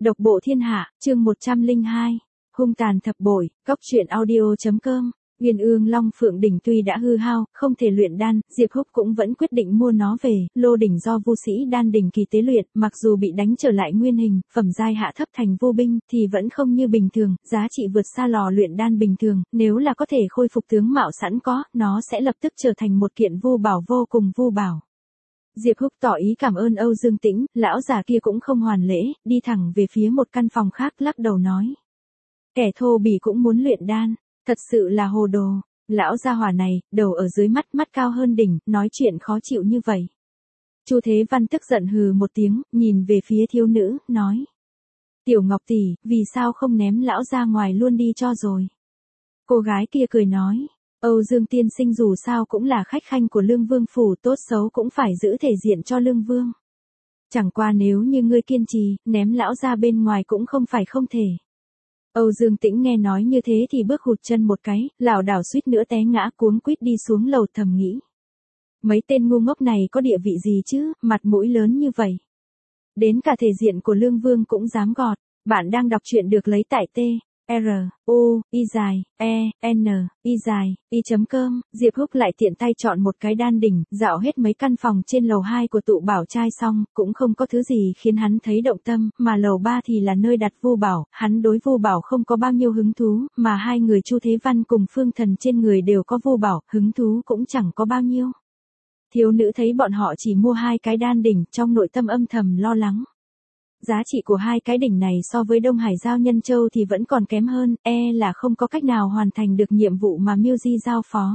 Độc bộ thiên hạ, chương 102. Hung tàn thập bội, cóc truyện audio.com. Uyên Ương Long Phượng đỉnh tuy đã hư hao, không thể luyện đan, Diệp Húc cũng vẫn quyết định mua nó về. Lô đỉnh do Vu sĩ đan đỉnh kỳ tế luyện, mặc dù bị đánh trở lại nguyên hình, phẩm giai hạ thấp thành vô binh, thì vẫn không như bình thường, giá trị vượt xa lò luyện đan bình thường. Nếu là có thể khôi phục tướng mạo sẵn có, nó sẽ lập tức trở thành một kiện vô bảo vô cùng vô bảo. Diệp Húc tỏ ý cảm ơn Âu Dương Tĩnh, lão già kia cũng không hoàn lễ, đi thẳng về phía một căn phòng khác, lắc đầu nói: kẻ thô bỉ cũng muốn luyện đan, thật sự là hồ đồ. Lão gia hỏa này, đầu ở dưới mắt, mắt cao hơn đỉnh, nói chuyện khó chịu như vậy. Chu Thế Văn tức giận hừ một tiếng, nhìn về phía thiếu nữ, nói: Tiểu Ngọc tỷ, vì sao không ném lão ra ngoài luôn đi cho rồi? Cô gái kia cười nói: Âu Dương tiên sinh dù sao cũng là khách khanh của Lương Vương phủ, tốt xấu cũng phải giữ thể diện cho Lương Vương. Chẳng qua nếu như ngươi kiên trì, ném lão ra bên ngoài cũng không phải không thể. Âu Dương Tĩnh nghe nói như thế thì bước hụt chân một cái, lảo đảo suýt nữa té ngã, cuống quýt đi xuống lầu, thầm nghĩ: mấy tên ngu ngốc này có địa vị gì chứ, mặt mũi lớn như vậy. Đến cả thể diện của Lương Vương cũng dám gọt. Bạn đang đọc truyện được lấy tại truy.com. Diệp Húc lại tiện tay chọn một cái đan đỉnh, dạo hết mấy căn phòng trên lầu 2 của tụ bảo trai xong, cũng không có thứ gì khiến hắn thấy động tâm, mà lầu 3 thì là nơi đặt vô bảo, hắn đối vô bảo không có bao nhiêu hứng thú, mà hai người Chu Thế Văn cùng Phương Thần trên người đều có vô bảo, hứng thú cũng chẳng có bao nhiêu. Thiếu nữ thấy bọn họ chỉ mua hai cái đan đỉnh, trong nội tâm âm thầm lo lắng. Giá trị của hai cái đỉnh này so với Đông Hải Giao Nhân Châu thì vẫn còn kém hơn, là không có cách nào hoàn thành được nhiệm vụ mà Miêu Di giao phó.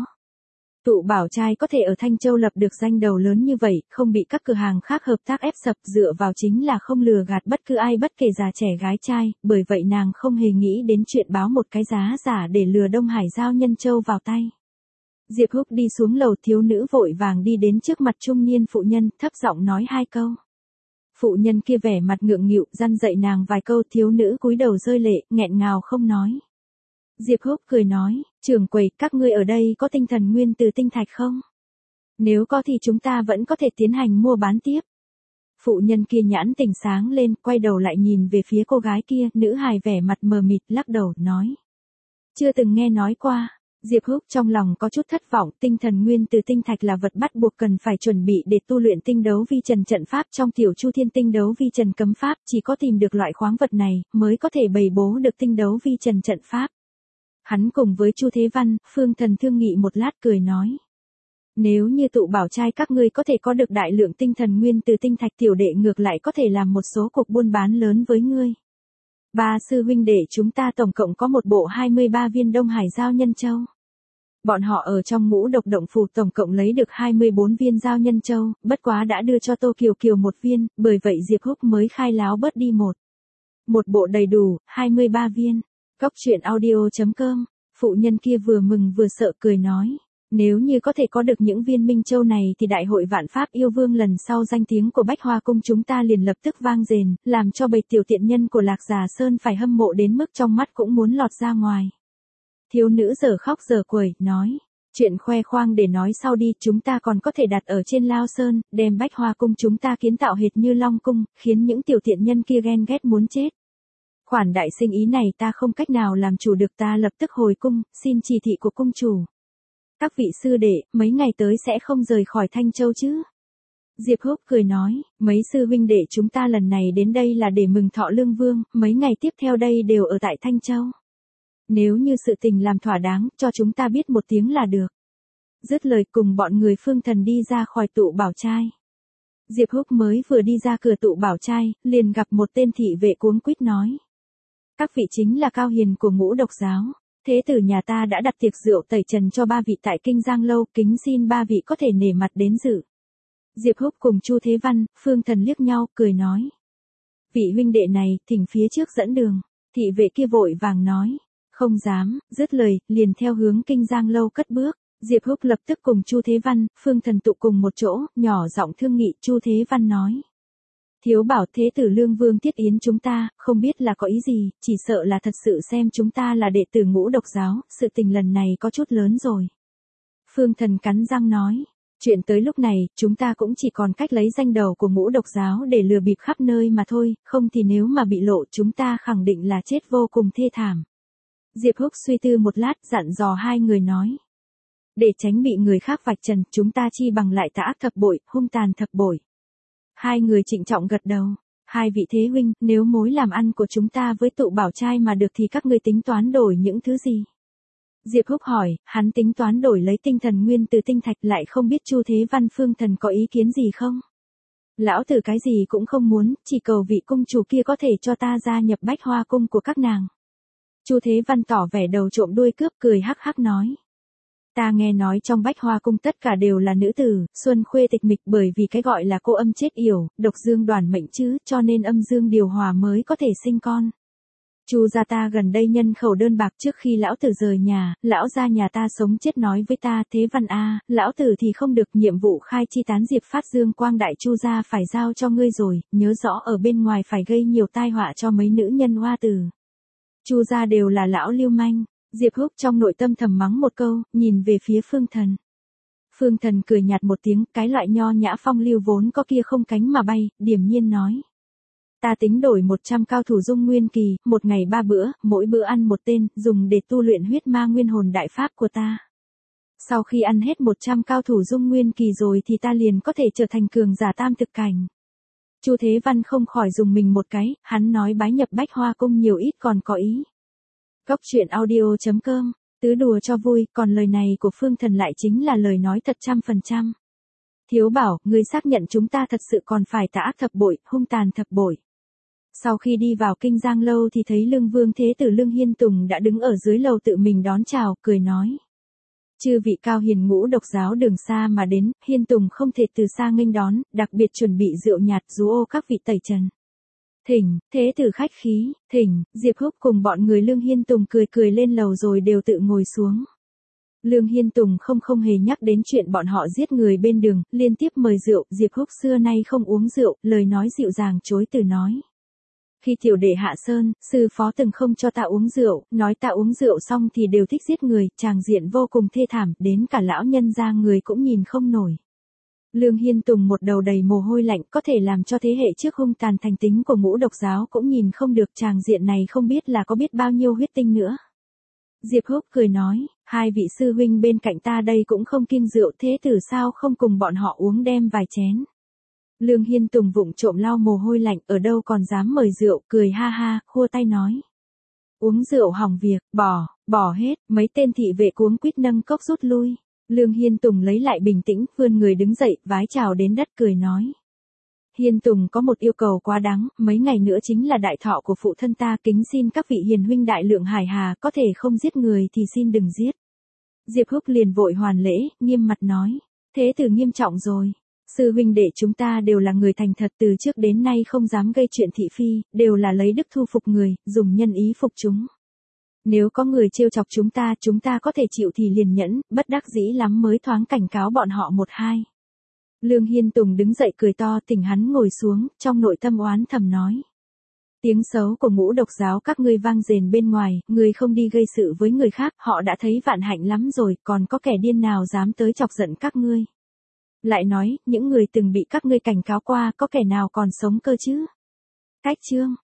Tụ bảo trai có thể ở Thanh Châu lập được danh đầu lớn như vậy, không bị các cửa hàng khác hợp tác ép sập, dựa vào chính là không lừa gạt bất cứ ai, bất kể già trẻ gái trai, bởi vậy nàng không hề nghĩ đến chuyện báo một cái giá giả để lừa Đông Hải Giao Nhân Châu vào tay. Diệp Húc đi xuống lầu, thiếu nữ vội vàng đi đến trước mặt trung niên phụ nhân, thấp giọng nói hai câu. Phụ nhân kia vẻ mặt ngượng nghịu, răn dạy nàng vài câu, thiếu nữ cúi đầu rơi lệ, nghẹn ngào không nói. Diệp Húc cười nói: trưởng quầy, các ngươi ở đây có tinh thần nguyên từ tinh thạch không? Nếu có thì chúng ta vẫn có thể tiến hành mua bán tiếp. Phụ nhân kia nhãn tỉnh sáng lên, quay đầu lại nhìn về phía cô gái kia, nữ hài vẻ mặt mờ mịt, lắc đầu, nói: chưa từng nghe nói qua. Diệp Húc trong lòng có chút thất vọng, tinh thần nguyên từ tinh thạch là vật bắt buộc cần phải chuẩn bị để tu luyện tinh đấu vi trần trận pháp, trong tiểu Chu Thiên tinh đấu vi trần cấm pháp, chỉ có tìm được loại khoáng vật này, mới có thể bày bố được tinh đấu vi trần trận pháp. Hắn cùng với Chu Thế Văn, Phương Thần thương nghị một lát, cười nói: nếu như tụ bảo trai các ngươi có thể có được đại lượng tinh thần nguyên từ tinh thạch, tiểu đệ ngược lại có thể làm một số cuộc buôn bán lớn với ngươi. Ba sư huynh đệ chúng ta tổng cộng có một bộ 23 viên Đông Hải Giao Nhân Châu. Bọn họ ở trong Ngũ Độc Động phủ tổng cộng lấy được 24 viên Giao Nhân Châu, bất quá đã đưa cho Tô Kiều Kiều một viên, bởi vậy Diệp Húc mới khai láo bớt đi một bộ đầy đủ, 23 viên. Cóc truyện audio.com. Phụ nhân kia vừa mừng vừa sợ, cười nói: nếu như có thể có được những viên Minh Châu này thì đại hội vạn pháp yêu vương lần sau danh tiếng của Bách Hoa Cung chúng ta liền lập tức vang dền, làm cho bầy tiểu tiện nhân của Lạc Già Sơn phải hâm mộ đến mức trong mắt cũng muốn lọt ra ngoài. Thiếu nữ giờ khóc giờ quẩy, nói: chuyện khoe khoang để nói sau đi, chúng ta còn có thể đặt ở trên Lao Sơn, đem Bách Hoa Cung chúng ta kiến tạo hệt như Long Cung, khiến những tiểu tiện nhân kia ghen ghét muốn chết. Khoản đại sinh ý này ta không cách nào làm chủ được, ta lập tức hồi cung, xin chỉ thị của cung chủ. Các vị sư đệ, mấy ngày tới sẽ không rời khỏi Thanh Châu chứ? Diệp Húc cười nói: mấy sư huynh đệ chúng ta lần này đến đây là để mừng thọ Lương Vương, mấy ngày tiếp theo đây đều ở tại Thanh Châu. Nếu như sự tình làm thỏa đáng, cho chúng ta biết một tiếng là được. Dứt lời, cùng bọn người Phương Thần đi ra khỏi tụ bảo trai. Diệp Húc mới vừa đi ra cửa tụ bảo trai, liền gặp một tên thị vệ cuống quýt nói: các vị chính là cao hiền của Ngũ Độc giáo. Thế tử nhà ta đã đặt tiệc rượu tẩy trần cho ba vị tại Kinh Giang Lâu, kính xin ba vị có thể nể mặt đến dự. Diệp Húc cùng Chu Thế Văn, Phương Thần liếc nhau, cười nói: vị huynh đệ này, thỉnh phía trước dẫn đường. Thị vệ kia vội vàng nói: không dám. Dứt lời, liền theo hướng Kinh Giang Lâu cất bước. Diệp Húc lập tức cùng Chu Thế Văn, Phương Thần tụ cùng một chỗ, nhỏ giọng thương nghị. Chu Thế Văn nói: thiếu bảo thế tử Lương Vương thiết yến chúng ta, không biết là có ý gì, chỉ sợ là thật sự xem chúng ta là đệ tử Ngũ Độc giáo, sự tình lần này có chút lớn rồi. Phương Thần cắn răng nói: Chuyện tới lúc này, chúng ta cũng chỉ còn cách lấy danh đầu của ngũ độc giáo để lừa bịp khắp nơi mà thôi, không thì nếu mà bị lộ chúng ta khẳng định là chết vô cùng thê thảm. Diệp Húc suy tư một lát, dặn dò hai người nói. Để tránh bị người khác vạch trần, chúng ta chi bằng lại tà ác thập bội, hung tàn thập bội. Hai người trịnh trọng gật đầu. Hai vị thế huynh, nếu mối làm ăn của chúng ta với tụ bảo trai mà được thì các ngươi tính toán đổi những thứ gì? Diệp Húc hỏi, hắn tính toán đổi lấy tinh thần nguyên từ tinh thạch, lại không biết Chu Thế Văn Phương Thần có ý kiến gì không? Lão tử cái gì cũng không muốn, chỉ cầu vị cung chủ kia có thể cho ta gia nhập Bách Hoa cung của các nàng. Chu Thế Văn tỏ vẻ đầu trộm đuôi cướp, cười hắc hắc nói. Ta nghe nói trong Bách Hoa cung tất cả đều là nữ tử, xuân khuê tịch mịch, bởi vì cái gọi là cô âm chết yểu, độc dương đoàn mệnh chứ, cho nên âm dương điều hòa mới có thể sinh con. Chu gia ta gần đây nhân khẩu đơn bạc, trước khi lão tử rời nhà, lão gia nhà ta sống chết nói với ta, Thế Văn a, lão tử thì không được, nhiệm vụ khai chi tán diệp phát dương quang đại Chu gia phải giao cho ngươi rồi, nhớ rõ ở bên ngoài phải gây nhiều tai họa cho mấy nữ nhân hoa tử. Chu gia đều là lão lưu manh. Diệp Húc trong nội tâm thầm mắng một câu, nhìn về phía Phương Thần. Phương Thần cười nhạt một tiếng, cái loại nho nhã phong lưu vốn có kia không cánh mà bay, điềm nhiên nói. Ta tính đổi 100 cao thủ dung nguyên kỳ, một ngày 3 bữa, mỗi bữa ăn một tên, dùng để tu luyện huyết ma nguyên hồn đại pháp của ta. Sau khi ăn hết 100 cao thủ dung nguyên kỳ rồi thì ta liền có thể trở thành cường giả tam thực cảnh. Chu Thế Văn không khỏi dùng mình một cái, hắn nói bái nhập Bách Hoa cung nhiều ít còn có ý. Góc truyện audio.com, tứ đùa cho vui, còn lời này của Phương Thần lại chính là lời nói thật 100%. Thiếu bảo, ngươi xác nhận chúng ta thật sự còn phải tà ác thập bội, hung tàn thập bội. Sau khi đi vào Kinh Giang lâu thì thấy Lương Vương Thế Tử Lương Hiên Tùng đã đứng ở dưới lầu tự mình đón chào, cười nói. Chư vị cao hiền ngũ độc giáo đường xa mà đến, Hiên Tùng không thể từ xa nghênh đón, đặc biệt chuẩn bị rượu nhạt rú ô các vị tẩy trần. Thỉnh, Thế Tử khách khí, thỉnh, Diệp Húc cùng bọn người Lương Hiên Tùng cười cười lên lầu rồi đều tự ngồi xuống. Lương Hiên Tùng không hề nhắc đến chuyện bọn họ giết người bên đường, liên tiếp mời rượu, Diệp Húc xưa nay không uống rượu, lời nói dịu dàng chối từ nói. Khi tiểu đệ hạ sơn, sư phó từng không cho ta uống rượu, nói ta uống rượu xong thì đều thích giết người, tràng diện vô cùng thê thảm, đến cả lão nhân gia người cũng nhìn không nổi. Lương Hiên Tùng một đầu đầy mồ hôi lạnh, có thể làm cho thế hệ trước hung tàn thành tính của ngũ độc giáo cũng nhìn không được, tràng diện này không biết là có biết bao nhiêu huyết tinh nữa. Diệp Húc cười nói, hai vị sư huynh bên cạnh ta đây cũng không kiêng rượu, thế tử sao không cùng bọn họ uống đem vài chén. Lương Hiên Tùng vụng trộm lau mồ hôi lạnh, ở đâu còn dám mời rượu, cười ha ha, khua tay nói. Uống rượu hỏng việc, bỏ hết, mấy tên thị vệ cuống quýt nâng cốc rút lui. Lương Hiên Tùng lấy lại bình tĩnh, vươn người đứng dậy, vái chào đến đất cười nói. Hiên Tùng có một yêu cầu quá đáng, mấy ngày nữa chính là đại thọ của phụ thân ta, kính xin các vị hiền huynh đại lượng hải hà, có thể không giết người thì xin đừng giết. Diệp Húc liền vội hoàn lễ, nghiêm mặt nói. Thế tử nghiêm trọng rồi. Sư huynh đệ chúng ta đều là người thành thật, từ trước đến nay không dám gây chuyện thị phi, đều là lấy đức thu phục người, dùng nhân ý phục chúng. Nếu có người trêu chọc chúng ta có thể chịu thì liền nhẫn, bất đắc dĩ lắm mới thoáng cảnh cáo bọn họ một hai. Lương Hiên Tùng đứng dậy cười to, thỉnh hắn ngồi xuống, trong nội tâm oán thầm nói. Tiếng xấu của ngũ độc giáo các ngươi vang rền bên ngoài, ngươi không đi gây sự với người khác, họ đã thấy vạn hạnh lắm rồi, còn có kẻ điên nào dám tới chọc giận các ngươi. Lại nói, những người từng bị các ngươi cảnh cáo qua, có kẻ nào còn sống cơ chứ? Cách chương.